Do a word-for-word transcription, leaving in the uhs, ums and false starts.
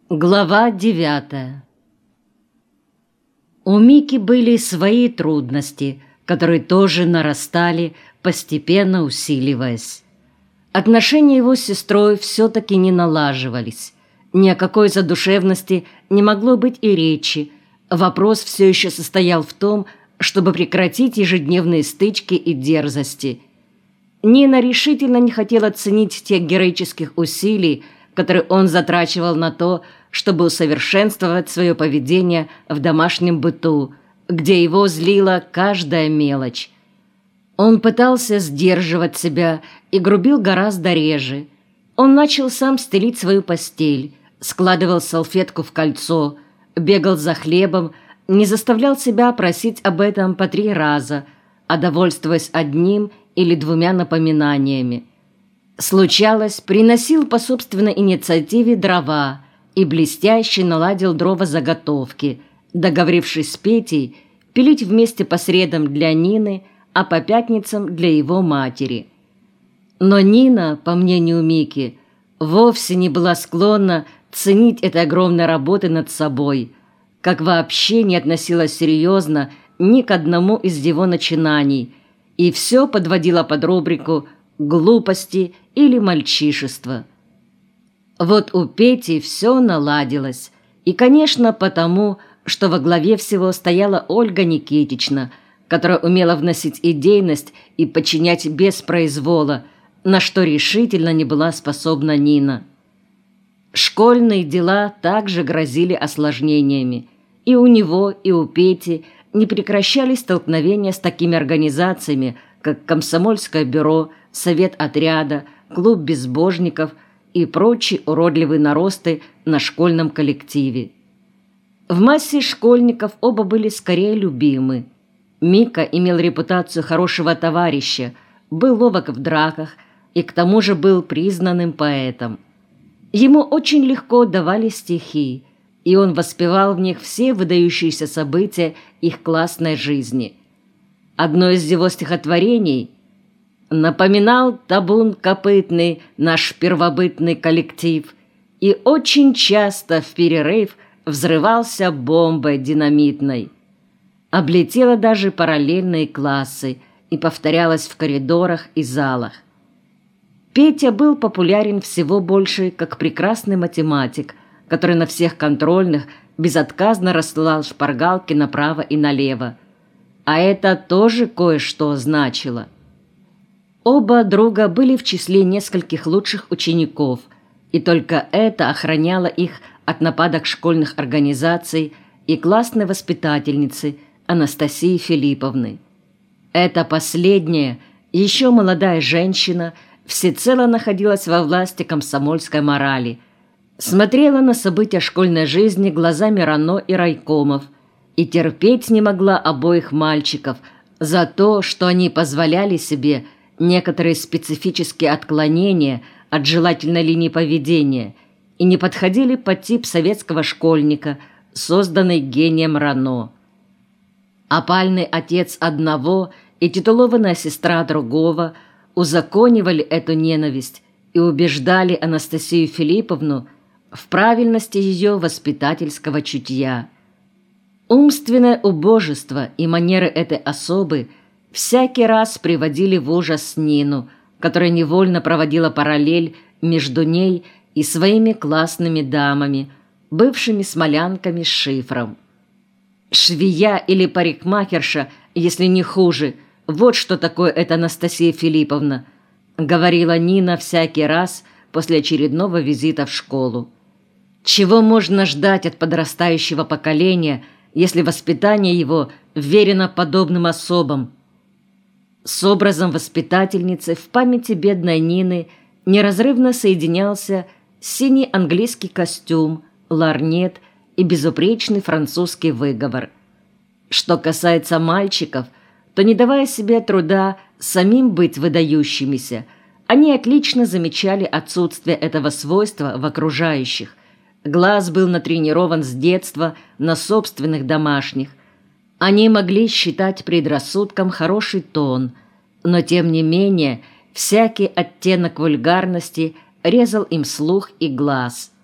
Глава девятая. У Мики были свои трудности, которые тоже нарастали, постепенно усиливаясь. Отношения его с сестрой все-таки не налаживались. Ни о какой задушевности не могло быть и речи. Вопрос все еще состоял в том, чтобы прекратить ежедневные стычки и дерзости. Нина решительно не хотела ценить тех героических усилий, которые он затрачивал на то, чтобы усовершенствовать свое поведение в домашнем быту, где его злила каждая мелочь. Он пытался сдерживать себя и грубил гораздо реже. Он начал сам стелить свою постель, складывал салфетку в кольцо, бегал за хлебом, не заставлял себя просить об этом по три раза, а довольствуясь одним или двумя напоминаниями. Случалось, приносил по собственной инициативе дрова и блестяще наладил дровозаготовки, договорившись с Петей пилить вместе по средам для Нины, а по пятницам для его матери. Но Нина, по мнению Мики, вовсе не была склонна ценить этой огромной работы над собой, как вообще не относилась серьезно ни к одному из его начинаний, и все подводила под рубрику «глупости» или «мальчишество». Вот у Пети все наладилось, и, конечно, потому, что во главе всего стояла Ольга Никитична, которая умела вносить идейность и подчинять без произвола, на что решительно не была способна Нина. Школьные дела также грозили осложнениями, и у него, и у Пети не прекращались столкновения с такими организациями, как Комсомольское бюро, Совет отряда, Клуб безбожников и прочие уродливые наросты на школьном коллективе. В массе школьников оба были скорее любимы. Мика имел репутацию хорошего товарища, был ловок в драках и к тому же был признанным поэтом. Ему очень легко давали стихи, и он воспевал в них все выдающиеся события их классной жизни. Одно из его стихотворений напоминал табун копытный наш первобытный коллектив, и очень часто в перерыв взрывался бомбой динамитной. Облетела даже параллельные классы и повторялась в коридорах и залах. Петя был популярен всего больше как прекрасный математик, который на всех контрольных безотказно рассылал шпаргалки направо и налево. А это тоже кое-что значило. Оба друга были в числе нескольких лучших учеников, и только это охраняло их от нападок школьных организаций и классной воспитательницы Анастасии Филипповны. Эта последняя, еще молодая женщина, всецело находилась во власти комсомольской морали, смотрела на события школьной жизни глазами РАНО и райкомов и терпеть не могла обоих мальчиков за то, что они позволяли себе некоторые специфические отклонения от желательной линии поведения и не подходили под тип советского школьника, созданный гением РАНО. Опальный отец одного и титулованная сестра другого узаконивали эту ненависть и убеждали Анастасию Филипповну в правильности ее воспитательского чутья. Умственное убожество и манеры этой особы всякий раз приводили в ужас Нину, которая невольно проводила параллель между ней и своими классными дамами, бывшими смолянками с шифром. Швея или парикмахерша, если не хуже, вот что такое эта Анастасия Филипповна, говорила Нина всякий раз после очередного визита в школу. Чего можно ждать от подрастающего поколения, если воспитание его вверено подобным особам? С образом воспитательницы в памяти бедной Нины неразрывно соединялся синий английский костюм, ларнет и безупречный французский выговор. Что касается мальчиков, то, не давая себе труда самим быть выдающимися, они отлично замечали отсутствие этого свойства в окружающих. Глаз был натренирован с детства на собственных домашних. Они могли считать предрассудком хороший тон, но тем не менее всякий оттенок вульгарности резал им слух и глаз.